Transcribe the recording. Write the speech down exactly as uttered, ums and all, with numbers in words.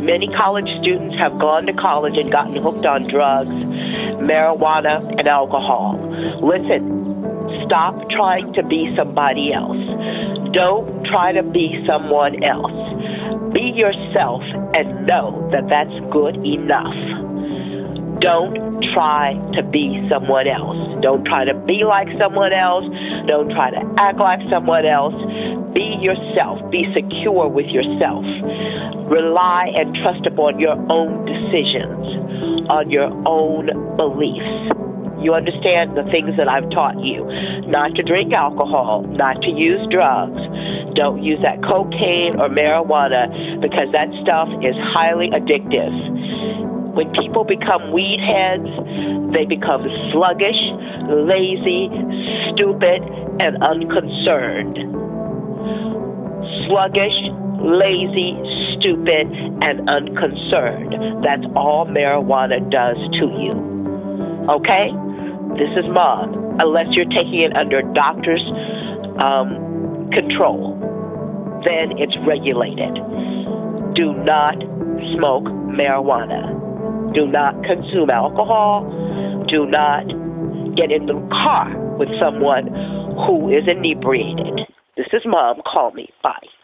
Many college students have gone to college and gotten hooked on drugs, marijuana, and alcohol. Listen, stop trying to be somebody else. Don't try to be someone else. Be yourself and know that that's good enough. Don't try to be someone else. Don't try to be like someone else. Don't try to act like someone else. Be yourself. Be secure with yourself. Rely and trust upon your own decisions, on your own beliefs. You understand the things that I've taught you. Not to drink alcohol, not to use drugs. Don't use that cocaine or marijuana because that stuff is highly addictive. When people become weed heads, they become sluggish, lazy, stupid, and unconcerned. Sluggish, lazy, stupid, and unconcerned. That's all marijuana does to you. Okay? This is Mom. Unless you're taking it under doctor's um, control, then it's regulated. Do not smoke marijuana. Do not consume alcohol. Do not get in the car with someone who is inebriated. This is Mom. Call me. Bye.